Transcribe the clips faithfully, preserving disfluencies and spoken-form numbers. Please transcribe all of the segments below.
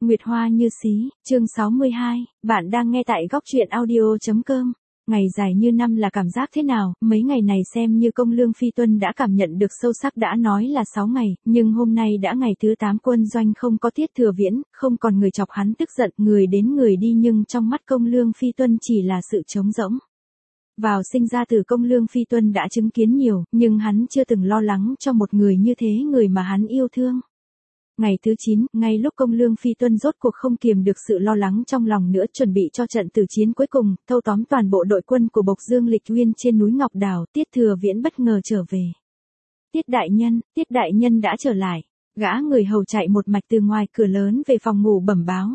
Nguyệt Hoa như xí, chương sáu mươi hai, bạn đang nghe tại góc truyện audio.com. Ngày dài như năm là cảm giác thế nào, mấy ngày này xem như Công Lương Phi Tuân đã cảm nhận được sâu sắc. Đã nói là sáu ngày, nhưng hôm nay đã ngày thứ tám quân doanh không có Tiết Thừa Viễn, không còn người chọc hắn tức giận, người đến người đi, nhưng trong mắt Công Lương Phi Tuân chỉ là sự trống rỗng. Vào sinh ra từ Công Lương Phi Tuân đã chứng kiến nhiều, nhưng hắn chưa từng lo lắng cho một người như thế, người mà hắn yêu thương. Ngày thứ chín, ngay lúc Công Lương Phi Tuân rốt cuộc không kiềm được sự lo lắng trong lòng nữa, chuẩn bị cho trận tử chiến cuối cùng, thâu tóm toàn bộ đội quân của Bộc Dương Lịch Uyên trên núi Ngọc Đào, Tiết Thừa Viễn bất ngờ trở về. Tiết đại nhân, Tiết đại nhân đã trở lại. Gã người hầu chạy một mạch từ ngoài cửa lớn về phòng ngủ bẩm báo.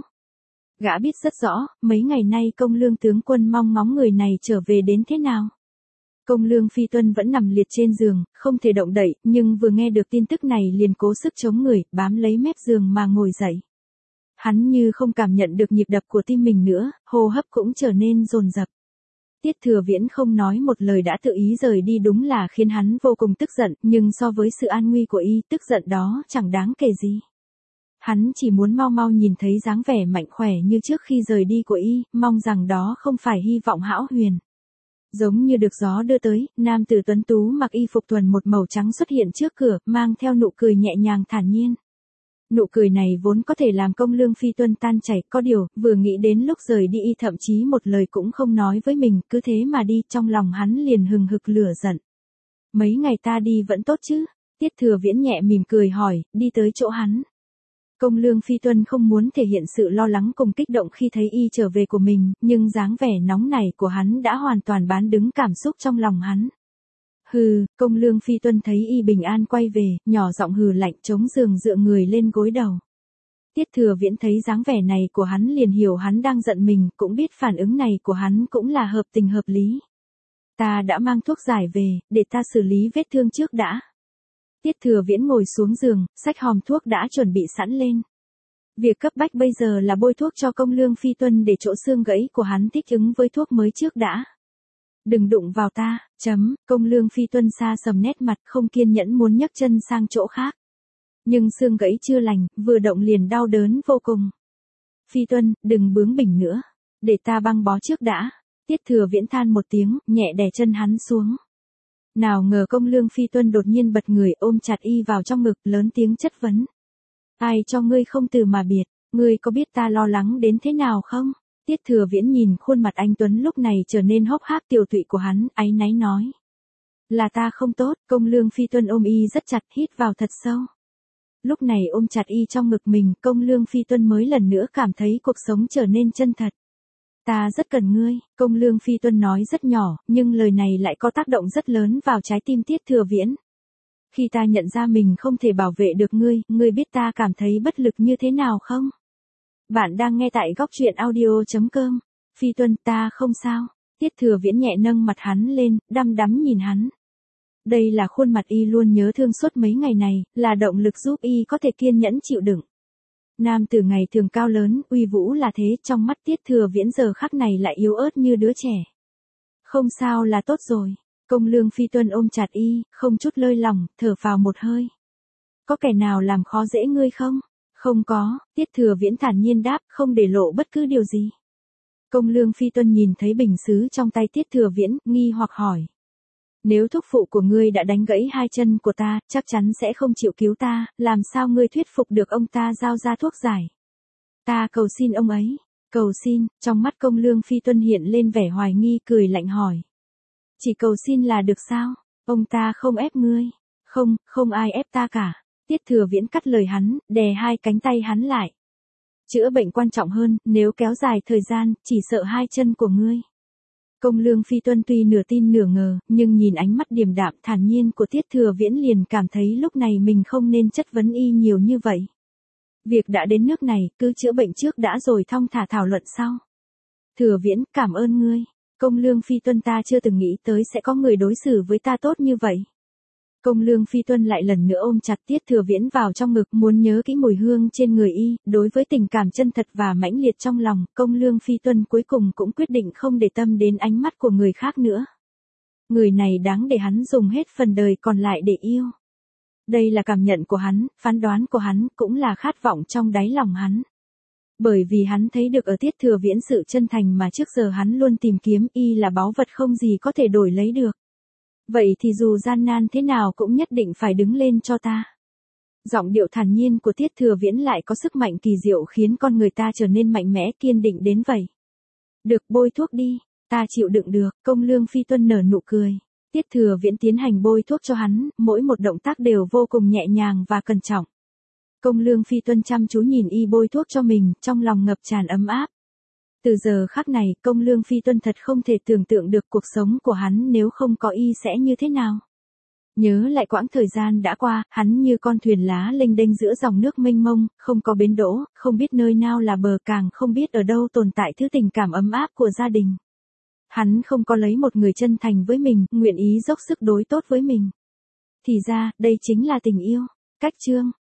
Gã biết rất rõ, mấy ngày nay Công Lương tướng quân mong ngóng người này trở về đến thế nào. Công Lương Phi Tuân vẫn nằm liệt trên giường, không thể động đậy, nhưng vừa nghe được tin tức này liền cố sức chống người, bám lấy mép giường mà ngồi dậy. Hắn như không cảm nhận được nhịp đập của tim mình nữa, hô hấp cũng trở nên dồn dập. Tiết Thừa Viễn không nói một lời đã tự ý rời đi, đúng là khiến hắn vô cùng tức giận, nhưng so với sự an nguy của y, tức giận đó chẳng đáng kể gì. Hắn chỉ muốn mau mau nhìn thấy dáng vẻ mạnh khỏe như trước khi rời đi của y, mong rằng đó không phải hy vọng hão huyền. Giống như được gió đưa tới, nam tử tuấn tú mặc y phục thuần một màu trắng xuất hiện trước cửa, mang theo nụ cười nhẹ nhàng thản nhiên. Nụ cười này vốn có thể làm Công Lương Phi Tuân tan chảy, có điều, vừa nghĩ đến lúc rời đi y thậm chí một lời cũng không nói với mình, cứ thế mà đi, trong lòng hắn liền hừng hực lửa giận. Mấy ngày ta đi vẫn tốt chứ? Tiết Thừa Viễn nhẹ mỉm cười hỏi, đi tới chỗ hắn. Công Lương Phi Tuân không muốn thể hiện sự lo lắng cùng kích động khi thấy y trở về của mình, nhưng dáng vẻ nóng nảy của hắn đã hoàn toàn bán đứng cảm xúc trong lòng hắn. Hừ, Công Lương Phi Tuân thấy y bình an quay về, nhỏ giọng hừ lạnh, chống giường dựa người lên gối đầu. Tiết Thừa Viễn thấy dáng vẻ này của hắn liền hiểu hắn đang giận mình, cũng biết phản ứng này của hắn cũng là hợp tình hợp lý. Ta đã mang thuốc giải về, để ta xử lý vết thương trước đã. Tiết Thừa Viễn ngồi xuống giường, xách hòm thuốc đã chuẩn bị sẵn lên. Việc cấp bách bây giờ là bôi thuốc cho Công Lương Phi Tuân để chỗ xương gãy của hắn thích ứng với thuốc mới trước đã. Đừng đụng vào ta, chấm, Công Lương Phi Tuân xa sầm nét mặt, không kiên nhẫn muốn nhấc chân sang chỗ khác. Nhưng xương gãy chưa lành, vừa động liền đau đớn vô cùng. Phi Tuân, đừng bướng bỉnh nữa, để ta băng bó trước đã. Tiết Thừa Viễn than một tiếng, nhẹ đè chân hắn xuống. Nào ngờ Công Lương Phi Tuân đột nhiên bật người, ôm chặt y vào trong ngực, lớn tiếng chất vấn. Ai cho ngươi không từ mà biệt, ngươi có biết ta lo lắng đến thế nào không? Tiết Thừa Viễn nhìn khuôn mặt anh tuấn lúc này trở nên hốc hác tiều tụy của hắn, áy náy nói. Là ta không tốt. Công Lương Phi Tuân ôm y rất chặt, hít vào thật sâu. Lúc này ôm chặt y trong ngực mình, Công Lương Phi Tuân mới lần nữa cảm thấy cuộc sống trở nên chân thật. Ta rất cần ngươi, Công Lương Phi Tuân nói rất nhỏ, nhưng lời này lại có tác động rất lớn vào trái tim Tiết Thừa Viễn. Khi ta nhận ra mình không thể bảo vệ được ngươi, ngươi biết ta cảm thấy bất lực như thế nào không? Bạn đang nghe tại góc truyện audio.com. Phi Tuân, ta không sao. Tiết Thừa Viễn nhẹ nâng mặt hắn lên, đăm đắm nhìn hắn. Đây là khuôn mặt y luôn nhớ thương suốt mấy ngày này, là động lực giúp y có thể kiên nhẫn chịu đựng. Nam tử ngày thường cao lớn, uy vũ là thế, trong mắt Tiết Thừa Viễn giờ khắc này lại yếu ớt như đứa trẻ. Không sao là tốt rồi. Công Lương Phi Tuân ôm chặt y, không chút lơi lỏng, thở phào một hơi. Có kẻ nào làm khó dễ ngươi không? Không có, Tiết Thừa Viễn thản nhiên đáp, không để lộ bất cứ điều gì. Công Lương Phi Tuân nhìn thấy bình sứ trong tay Tiết Thừa Viễn, nghi hoặc hỏi. Nếu thúc phụ của ngươi đã đánh gãy hai chân của ta, chắc chắn sẽ không chịu cứu ta, làm sao ngươi thuyết phục được ông ta giao ra thuốc giải? Ta cầu xin ông ấy. Cầu xin, trong mắt Công Lương Phi Tuân hiện lên vẻ hoài nghi, cười lạnh hỏi. Chỉ cầu xin là được sao? Ông ta không ép ngươi. Không, không ai ép ta cả. Tiết Thừa Viễn cắt lời hắn, đè hai cánh tay hắn lại. Chữa bệnh quan trọng hơn, nếu kéo dài thời gian, chỉ sợ hai chân của ngươi. Công Lương Phi Tuân tuy nửa tin nửa ngờ, nhưng nhìn ánh mắt điềm đạm thản nhiên của Tiết Thừa Viễn liền cảm thấy lúc này mình không nên chất vấn y nhiều như vậy. Việc đã đến nước này, cứ chữa bệnh trước đã rồi thong thả thảo luận sau. Thừa Viễn, cảm ơn ngươi. Công Lương Phi Tuân, ta chưa từng nghĩ tới sẽ có người đối xử với ta tốt như vậy. Công Lương Phi Tuân lại lần nữa ôm chặt Tiết Thừa Viễn vào trong ngực, muốn nhớ kỹ mùi hương trên người y, đối với tình cảm chân thật và mãnh liệt trong lòng, Công Lương Phi Tuân cuối cùng cũng quyết định không để tâm đến ánh mắt của người khác nữa. Người này đáng để hắn dùng hết phần đời còn lại để yêu. Đây là cảm nhận của hắn, phán đoán của hắn, cũng là khát vọng trong đáy lòng hắn. Bởi vì hắn thấy được ở Tiết Thừa Viễn sự chân thành mà trước giờ hắn luôn tìm kiếm, y là báu vật không gì có thể đổi lấy được. Vậy thì dù gian nan thế nào cũng nhất định phải đứng lên cho ta. Giọng điệu thản nhiên của Tiết Thừa Viễn lại có sức mạnh kỳ diệu khiến con người ta trở nên mạnh mẽ kiên định đến vậy. Được, bôi thuốc đi, ta chịu đựng được. Công Lương Phi Tuân nở nụ cười. Tiết Thừa Viễn tiến hành bôi thuốc cho hắn, mỗi một động tác đều vô cùng nhẹ nhàng và cẩn trọng. Công Lương Phi Tuân chăm chú nhìn y bôi thuốc cho mình, trong lòng ngập tràn ấm áp. Từ giờ khắc này, Công Lương Phi Tuân thật không thể tưởng tượng được cuộc sống của hắn nếu không có y sẽ như thế nào. Nhớ lại quãng thời gian đã qua, hắn như con thuyền lá lênh đênh giữa dòng nước mênh mông, không có bến đỗ, không biết nơi nào là bờ, càng không biết ở đâu tồn tại thứ tình cảm ấm áp của gia đình. Hắn không có lấy một người chân thành với mình, nguyện ý dốc sức đối tốt với mình. Thì ra, đây chính là tình yêu. Cách chương